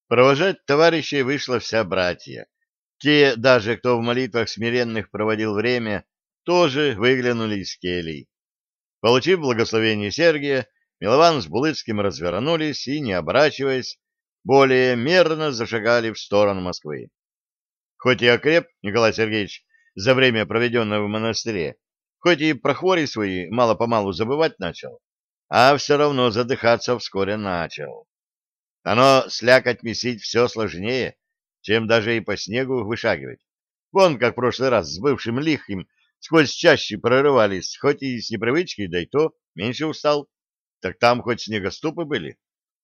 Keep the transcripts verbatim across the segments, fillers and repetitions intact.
Провожать товарищей вышла вся братья. Те, даже кто в молитвах смиренных проводил время, тоже выглянули из келий. Получив благословение Сергия, Милован с Булыцким развернулись и, не оборачиваясь, более мерно зашагали в сторону Москвы. Хоть и окреп Николай Сергеевич за время, проведенное в монастыре, хоть и про хвори свои мало-помалу забывать начал, а все равно задыхаться вскоре начал. Оно слякоть месить все сложнее, чем даже и по снегу вышагивать. Вон, как в прошлый раз с бывшим лихим сквозь чащи прорывались, хоть и с непривычки, да и то меньше устал. Так там хоть снегоступы были.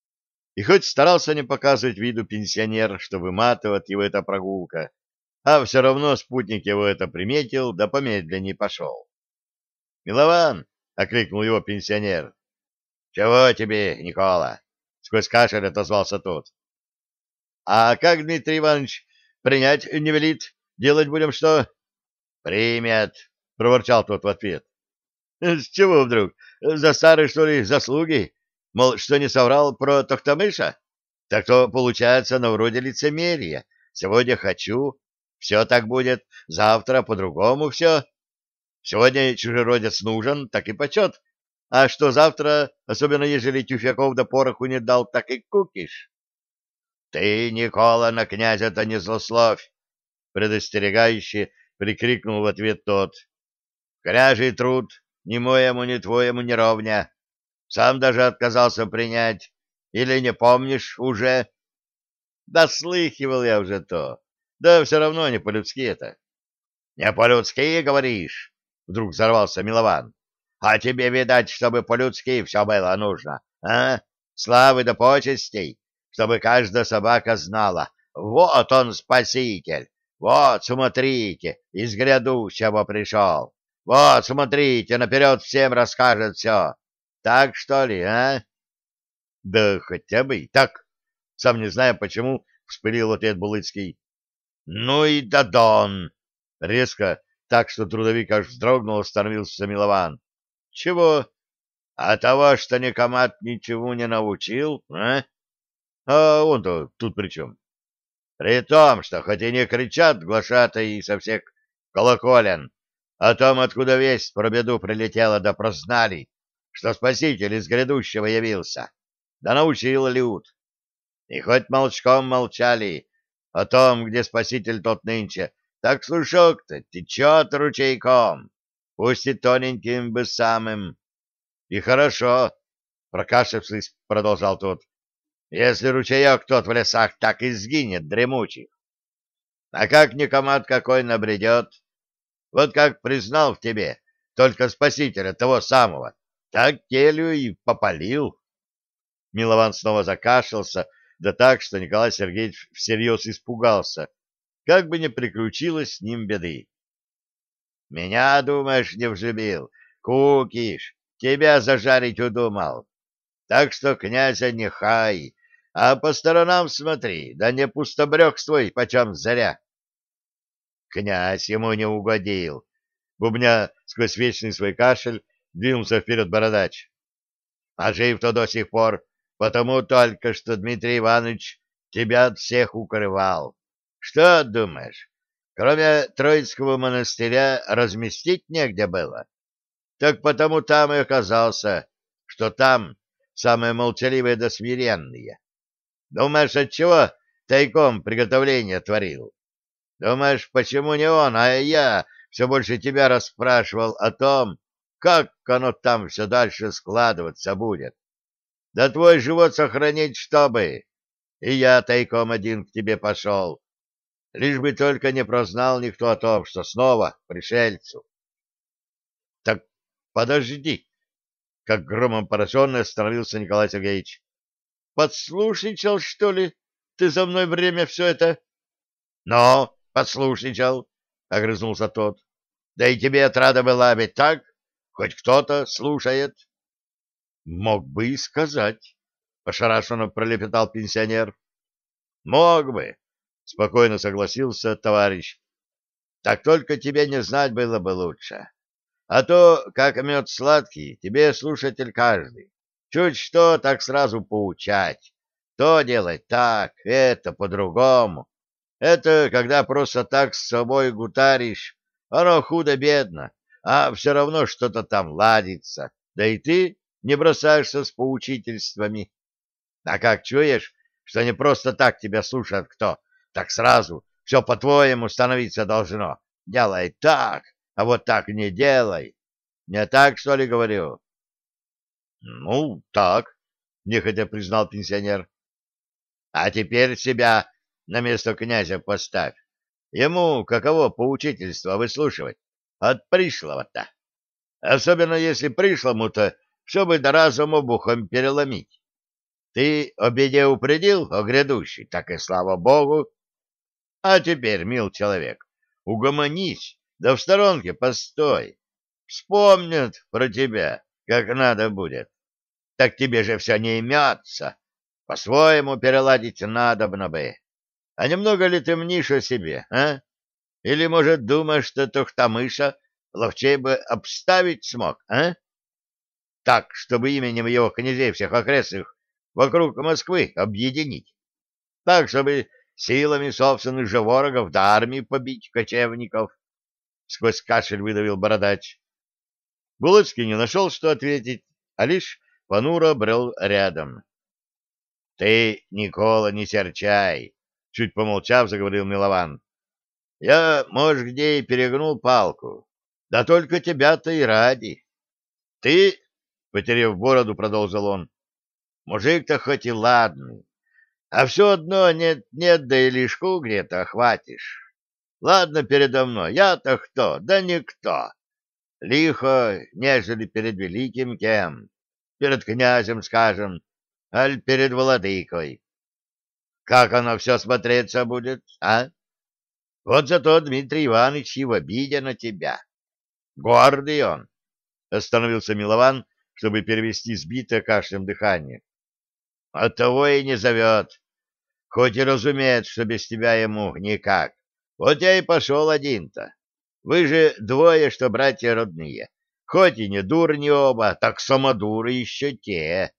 И хоть старался не показывать виду пенсионер, что выматывает его эта прогулка, а все равно спутник его это приметил, да помедленнее пошел. — Милован! — окликнул его пенсионер. — Чего тебе, Никола? — сквозь кашель отозвался тот. — А как Дмитрий Иванович принять не велит? Делать будем что? — Примет, — проворчал тот в ответ. — С чего вдруг? За старые, что ли, заслуги? Мол, что не соврал про Тохтамыша? Так то, получается, на вроде лицемерия. Сегодня хочу, все так будет, завтра по-другому все. Сегодня чужеродец нужен, так и почет. А что завтра, особенно ежели Тюфяков да пороху не дал, так и кукиш. — Ты, Никола, на князя-то не злословь! — предостерегающе прикрикнул в ответ тот. — Кряжий труд ни моему, ни твоему не ровня. Сам даже отказался принять. Или не помнишь уже? — Да слыхивал я уже то. Да все равно не по-людски это. — Не по-людски, говоришь? — вдруг взорвался Милован. — А тебе, видать, чтобы по-людски все было нужно, а? Славы да почестей, чтобы каждая собака знала. Вот он, спаситель! Вот, смотрите, из грядущего пришел. Вот, смотрите, наперед всем расскажет все. Так, что ли, а? — Да хотя бы и так. Сам не знаю, почему, вспылил ответ Булыцкий. — Ну и дадон! — резко, так что трудовик аж вздрогнул, остановился Милован. — Чего? — А того, что никомат ничего не научил, а? — А он-то тут при чем? — При том, что хоть и не кричат глашатаи со всех колоколен, о том, откуда весть про беду прилетела, да прознали, что спаситель из грядущего явился, да научил люд. И хоть молчком молчали о том, где спаситель тот нынче, так слушок-то течет ручейком, пусть и тоненьким бы самым. И хорошо, прокашлявшись, продолжал тот, если ручеек тот в лесах так и сгинет дремучих. А как никомат какой набредет, вот как признал в тебе только спасителя того самого, так келью и попалил. Милован снова закашлялся, да так, что Николай Сергеевич всерьез испугался, как бы не приключилось с ним беды. — Меня, думаешь, не взлюбил? Кукиш, тебя зажарить удумал. Так что, князя, не хай, а по сторонам смотри, да не пустобрехствуй почем зря. Князь ему не угодил. Бубня сквозь вечный свой кашель двинулся вперед бородач. А жив-то до сих пор, потому только что Дмитрий Иванович тебя от всех укрывал. Что думаешь, кроме Троицкого монастыря разместить негде было? Так потому там и оказался, что там самые молчаливые да смиренные. Думаешь, отчего тайком приготовление творил? Думаешь, почему не он, а я все больше тебя расспрашивал о том, как оно там все дальше складываться будет? Да твой живот сохранить, чтобы. И я тайком один к тебе пошел. Лишь бы только не прознал никто о том, что снова к пришельцу. Так подожди, как громом пораженный остановился Николай Сергеевич. Подслушничал, что ли, ты за мной время все это? Но, подслушничал, огрызнулся тот. Да и тебе отрада была, ведь так? Хоть кто-то слушает. Мог бы и сказать, ошарашенно пролепетал пенсионер. Мог бы, спокойно согласился товарищ. Так только тебе не знать было бы лучше. А то, как мед сладкий, тебе слушатель каждый. Чуть что, так сразу поучать. то делать так, это по-другому. Это когда просто так с собой гутаришь, оно худо-бедно, а все равно что-то там ладится, да и ты не бросаешься с поучительствами. А как чуешь, что не просто так тебя слушает кто, так сразу все по-твоему становиться должно. Делай так, а вот так не делай. Не так, что ли, говорю? — Ну, так, — нехотя признал пенсионер. — А теперь себя на место князя поставь. Ему каково поучительство выслушивать от пришлого-то? Особенно если пришлому-то все бы до разум обухом переломить. Ты о беде упредил, о грядущей, так и слава богу. А теперь, мил человек, угомонись, да в сторонке постой. Вспомнят про тебя, как надо будет. Так тебе же все не имется. По-своему переладить надобно бы. А немного ли ты мнишь о себе, а? Или, может, думаешь, что Тохтамыша ловчей бы обставить смог, а? Так, чтобы именем его князей всех окрестных вокруг Москвы объединить. Так, чтобы силами собственных же ворогов до армии побить кочевников. Сквозь кашель выдавил бородач. Булыцкий не нашел, что ответить, а лишь понуро брел рядом. — Ты, Никола, не серчай, — чуть помолчав, заговорил Милован. — Я, может, где и перегнул палку, да только тебя-то и ради. Ты, — потеряв бороду, продолжил он, — мужик-то хоть и ладный, а все одно нет-нет, да и лишку где-то охватишь. Ладно, передо мной, я-то кто? Да никто. Лихо, нежели перед великим кем, перед князем, скажем, аль перед владыкой. Как оно все смотреться будет, а? Вот зато Дмитрий Иванович и в обиде на тебя. Гордый он. Остановился Милован, чтобы перевести сбитое кашлем дыхание. Оттого и не зовет. Хоть и разумеет, что без тебя ему никак. Вот я и пошел один-то. Вы же двое, что братья родные. Хоть и не дурни оба, так самодуры еще те.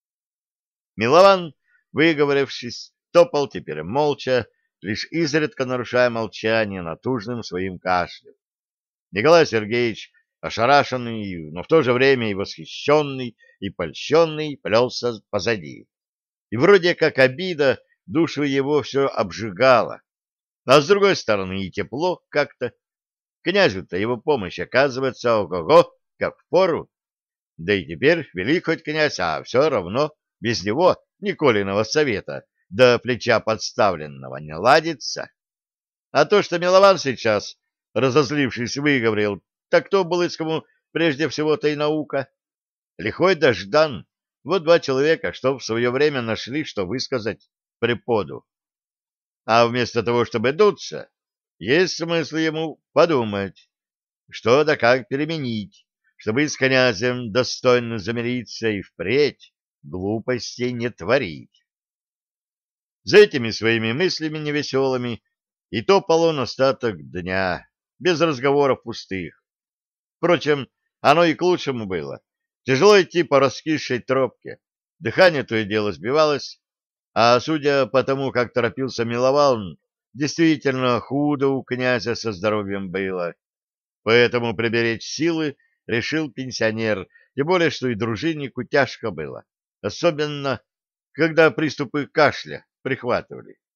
Милован, выговорившись, топал теперь молча, лишь изредка нарушая молчание натужным своим кашлем. Николай Сергеевич, ошарашенный, но в то же время и восхищенный, и польщенный, плелся позади. И вроде как обида душу его все обжигала, а с другой стороны и тепло как-то. Князю-то его помощь оказывается ого-го, как впору. Да и теперь велик хоть князь, а все равно без него Николиного совета до плеча подставленного не ладится. А то, что Милован сейчас, разозлившись, выговорил, так кто Булыцкому прежде всего-то и наука. Лихой да Ждан, вот два человека, что в свое время нашли, что высказать преподу. А вместо того, чтобы дуться, есть смысл ему подумать, что да как переменить, чтобы с князем достойно замириться и впредь глупостей не творить. За этими своими мыслями невеселыми и топал он остаток дня, без разговоров пустых. Впрочем, оно и к лучшему было. Тяжело идти по раскисшей тропке, дыхание то и дело сбивалось, а судя по тому, как торопился Милован, действительно худо у князя со здоровьем было. Поэтому приберечь силы решил пенсионер, тем более, что и дружиннику тяжко было, особенно когда приступы кашля прихватывали.